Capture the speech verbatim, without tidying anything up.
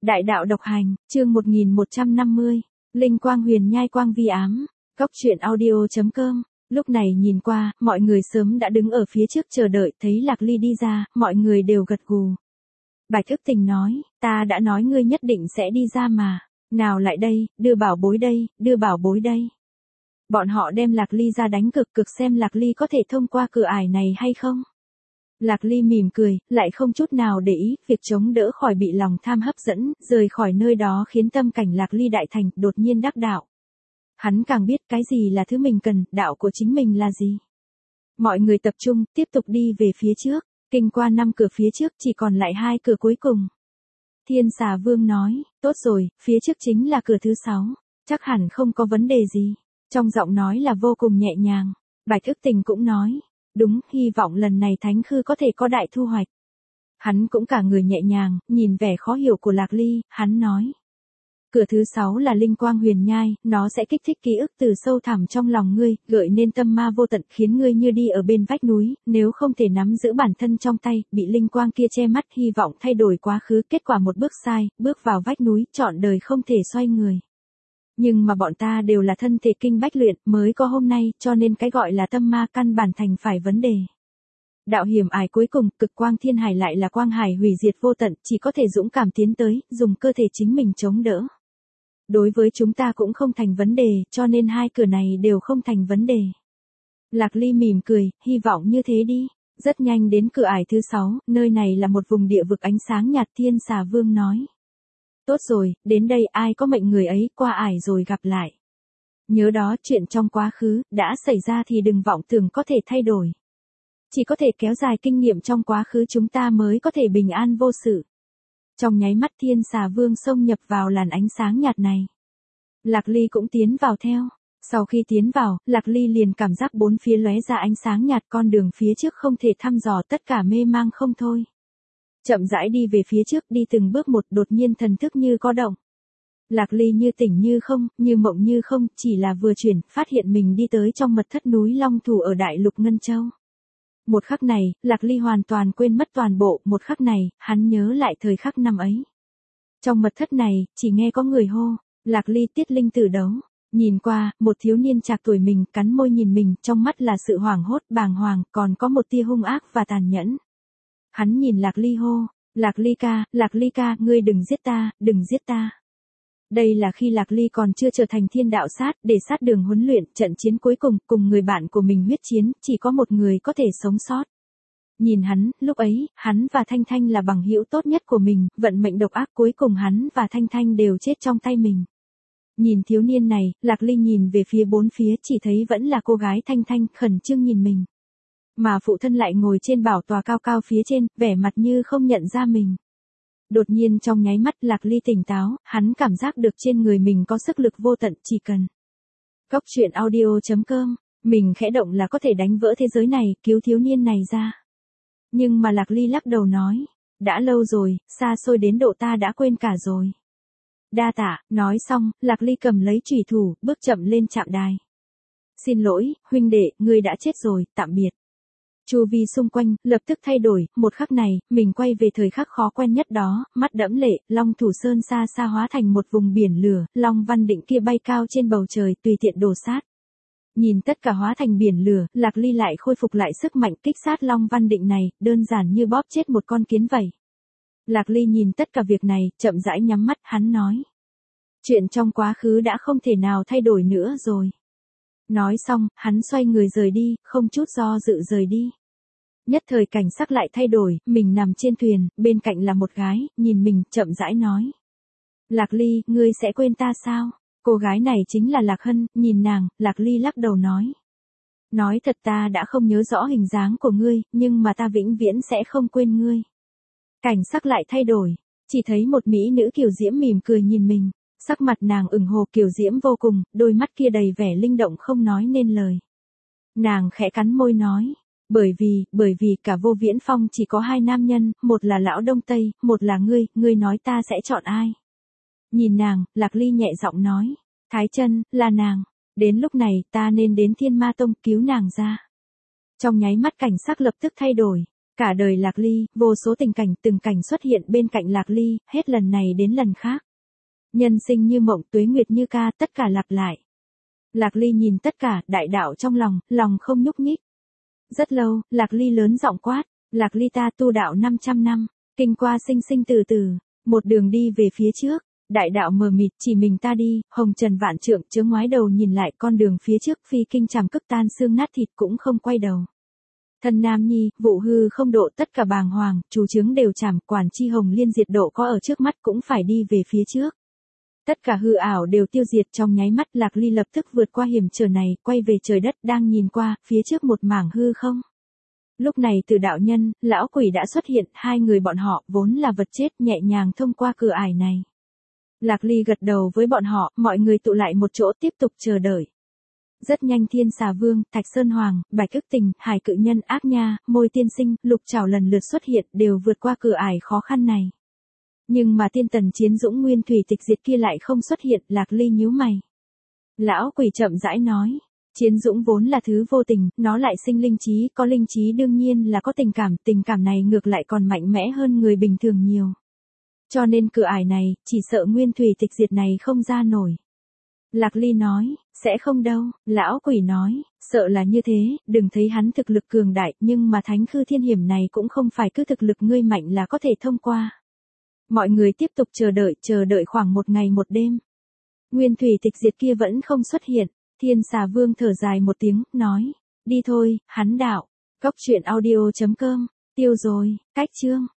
Đại đạo độc hành, chương một nghìn một trăm năm mươi, Linh quang huyền nhai quang vi ám, Cốc truyện audio chấm com. Lúc này nhìn qua, mọi người sớm đã đứng ở phía trước chờ đợi, thấy Lạc Ly đi ra, mọi người đều gật gù. Bạch Ức Tình nói, ta đã nói ngươi nhất định sẽ đi ra mà, nào lại đây, đưa bảo bối đây, đưa bảo bối đây. Bọn họ đem Lạc Ly ra đánh cực cực xem Lạc Ly có thể thông qua cửa ải này hay không. Lạc Ly mỉm cười, lại không chút nào để ý, việc chống đỡ khỏi bị lòng tham hấp dẫn, rời khỏi nơi đó khiến tâm cảnh Lạc Ly đại thành, đột nhiên đắc đạo. Hắn càng biết cái gì là thứ mình cần, đạo của chính mình là gì. Mọi người tập trung, tiếp tục đi về phía trước, kinh qua năm cửa phía trước chỉ còn lại hai cửa cuối cùng. Thiên Xà Vương nói, tốt rồi, phía trước chính là cửa thứ sáu, chắc hẳn không có vấn đề gì. Trong giọng nói là vô cùng nhẹ nhàng. Bạch Ức Tình cũng nói, đúng, hy vọng lần này Thánh Khư có thể có đại thu hoạch. Hắn cũng cả người nhẹ nhàng, nhìn vẻ khó hiểu của Lạc Ly, hắn nói. Cửa thứ sáu là linh quang huyền nhai, nó sẽ kích thích ký ức từ sâu thẳm trong lòng ngươi, gợi nên tâm ma vô tận khiến ngươi như đi ở bên vách núi, nếu không thể nắm giữ bản thân trong tay, bị linh quang kia che mắt hy vọng thay đổi quá khứ, kết quả một bước sai, bước vào vách núi, trọn đời không thể xoay người. Nhưng mà bọn ta đều là thân thể kinh bách luyện, mới có hôm nay, cho nên cái gọi là tâm ma căn bản thành phải vấn đề. Đạo hiểm ải cuối cùng, cực quang thiên hải lại là quang hải hủy diệt vô tận, chỉ có thể dũng cảm tiến tới, dùng cơ thể chính mình chống đỡ. Đối với chúng ta cũng không thành vấn đề, cho nên hai cửa này đều không thành vấn đề. Lạc Ly mỉm cười, hy vọng như thế đi. Rất nhanh đến cửa ải thứ sáu, nơi này là một vùng địa vực ánh sáng nhạt. Thiên Xà Vương nói. Tốt rồi, đến đây ai có mệnh người ấy, qua ải rồi gặp lại. Nhớ đó, chuyện trong quá khứ, đã xảy ra thì đừng vọng tưởng có thể thay đổi. Chỉ có thể kéo dài kinh nghiệm trong quá khứ chúng ta mới có thể bình an vô sự. Trong nháy mắt Thiên Xà Vương xông nhập vào làn ánh sáng nhạt này. Lạc Ly cũng tiến vào theo. Sau khi tiến vào, Lạc Ly liền cảm giác bốn phía lóe ra ánh sáng nhạt, con đường phía trước không thể thăm dò, tất cả mê mang không thôi. Chậm rãi đi về phía trước, đi từng bước một, đột nhiên thần thức như có động. Lạc Ly như tỉnh như không, như mộng như không, chỉ là vừa chuyển, phát hiện mình đi tới trong mật thất núi Long Thủ ở Đại Lục Ngân Châu. Một khắc này, Lạc Ly hoàn toàn quên mất toàn bộ, một khắc này, hắn nhớ lại thời khắc năm ấy. Trong mật thất này, chỉ nghe có người hô, Lạc Ly Tiết Linh Tử đấu. Nhìn qua, một thiếu niên trạc tuổi mình, cắn môi nhìn mình, trong mắt là sự hoảng hốt, bàng hoàng, còn có một tia hung ác và tàn nhẫn. Hắn nhìn Lạc Ly hô, Lạc Ly ca, Lạc Ly ca, ngươi đừng giết ta, đừng giết ta. Đây là khi Lạc Ly còn chưa trở thành thiên đạo sát, để sát đường huấn luyện, trận chiến cuối cùng, cùng người bạn của mình huyết chiến, chỉ có một người có thể sống sót. Nhìn hắn, lúc ấy, hắn và Thanh Thanh là bằng hữu tốt nhất của mình, vận mệnh độc ác cuối cùng hắn và Thanh Thanh đều chết trong tay mình. Nhìn thiếu niên này, Lạc Ly nhìn về phía bốn phía chỉ thấy vẫn là cô gái Thanh Thanh khẩn trương nhìn mình. Mà phụ thân lại ngồi trên bảo tòa cao cao phía trên, vẻ mặt như không nhận ra mình. Đột nhiên trong nháy mắt Lạc Ly tỉnh táo, hắn cảm giác được trên người mình có sức lực vô tận, chỉ cần. Cốc truyện audio chấm com, mình khẽ động là có thể đánh vỡ thế giới này, cứu thiếu niên này ra. Nhưng mà Lạc Ly lắc đầu nói, đã lâu rồi, xa xôi đến độ ta đã quên cả rồi. Đa tạ, nói xong, Lạc Ly cầm lấy chủy thủ, bước chậm lên trạm đài. Xin lỗi, huynh đệ, ngươi đã chết rồi, tạm biệt. Chu vi xung quanh, lập tức thay đổi, một khắc này, mình quay về thời khắc khó quen nhất đó, mắt đẫm lệ, Long Thủ Sơn xa xa hóa thành một vùng biển lửa, Long Văn Định kia bay cao trên bầu trời, tùy tiện đổ sát. Nhìn tất cả hóa thành biển lửa, Lạc Ly lại khôi phục lại sức mạnh kích sát Long Văn Định này, đơn giản như bóp chết một con kiến vậy. Lạc Ly nhìn tất cả việc này, chậm rãi nhắm mắt, hắn nói. Chuyện trong quá khứ đã không thể nào thay đổi nữa rồi. Nói xong, hắn xoay người rời đi, không chút do dự rời đi. Nhất thời cảnh sắc lại thay đổi, mình nằm trên thuyền, bên cạnh là một gái, nhìn mình, chậm rãi nói. Lạc Ly, ngươi sẽ quên ta sao? Cô gái này chính là Lạc Hân, nhìn nàng, Lạc Ly lắc đầu nói. Nói thật ta đã không nhớ rõ hình dáng của ngươi, nhưng mà ta vĩnh viễn sẽ không quên ngươi. Cảnh sắc lại thay đổi, chỉ thấy một mỹ nữ kiều diễm mỉm cười nhìn mình. Sắc mặt nàng ửng hồ kiều diễm vô cùng, đôi mắt kia đầy vẻ linh động không nói nên lời. Nàng khẽ cắn môi nói, bởi vì, bởi vì cả Vô Viễn Phong chỉ có hai nam nhân, một là lão Đông Tây, một là ngươi, ngươi nói ta sẽ chọn ai? Nhìn nàng, Lạc Ly nhẹ giọng nói, Thái Chân, là nàng, đến lúc này ta nên đến Thiên Ma Tông cứu nàng ra. Trong nháy mắt cảnh sắc lập tức thay đổi, Cả đời Lạc Ly, vô số tình cảnh từng cảnh xuất hiện bên cạnh Lạc Ly, hết lần này đến lần khác. Nhân sinh như mộng, tuế nguyệt như ca, tất cả lặp lại. Lạc Ly nhìn tất cả, đại đạo trong lòng, lòng không nhúc nhích. Rất lâu, Lạc Ly lớn giọng quát, Lạc Ly ta tu đạo năm trăm năm, kinh qua sinh sinh từ từ, một đường đi về phía trước, đại đạo mờ mịt chỉ mình ta đi, hồng trần vạn trượng chớ ngoái đầu nhìn lại con đường phía trước phi kinh trảm cức tan xương nát thịt cũng không quay đầu. Thân Nam Nhi, vụ hư không độ tất cả bàng hoàng, chủ chứng đều chảm, quản chi hồng liên diệt độ có ở trước mắt cũng phải đi về phía trước. Tất cả hư ảo đều tiêu diệt trong nháy mắt. Lạc Ly lập tức vượt qua hiểm trở này, quay về trời đất đang nhìn qua, phía trước một mảng hư không. Lúc này từ đạo nhân, lão quỷ đã xuất hiện, hai người bọn họ vốn là vật chết nhẹ nhàng thông qua cửa ải này. Lạc Ly gật đầu với bọn họ, mọi người tụ lại một chỗ tiếp tục chờ đợi. Rất nhanh Thiên Xà Vương, Thạch Sơn Hoàng, Bạch Ức Tình, Hải Cự Nhân, Ác Nha, Môi Tiên Sinh, Lục Trảo lần lượt xuất hiện đều vượt qua cửa ải khó khăn này. Nhưng mà Tiên Tần Chiến Dũng Nguyên Thủy Tịch Diệt kia lại không xuất hiện. Lạc Ly nhíu mày. Lão quỷ chậm rãi nói, Chiến Dũng vốn là thứ vô tình, nó lại sinh linh trí, có linh trí đương nhiên là có tình cảm, tình cảm này ngược lại còn mạnh mẽ hơn người bình thường nhiều. Cho nên cửa ải này, chỉ sợ Nguyên Thủy Tịch Diệt này không ra nổi. Lạc Ly nói, sẽ không đâu. Lão quỷ nói, sợ là như thế, đừng thấy hắn thực lực cường đại, nhưng mà thánh khư thiên hiểm này cũng không phải cứ thực lực ngươi mạnh là có thể thông qua. Mọi người tiếp tục chờ đợi, chờ đợi khoảng một ngày một đêm. Nguyên Thủy Tịch Diệt kia vẫn không xuất hiện. Thiên Xà Vương thở dài một tiếng, nói, đi thôi, hắn đạo. Cốc truyện audio chấm com, tiêu rồi, cách chương.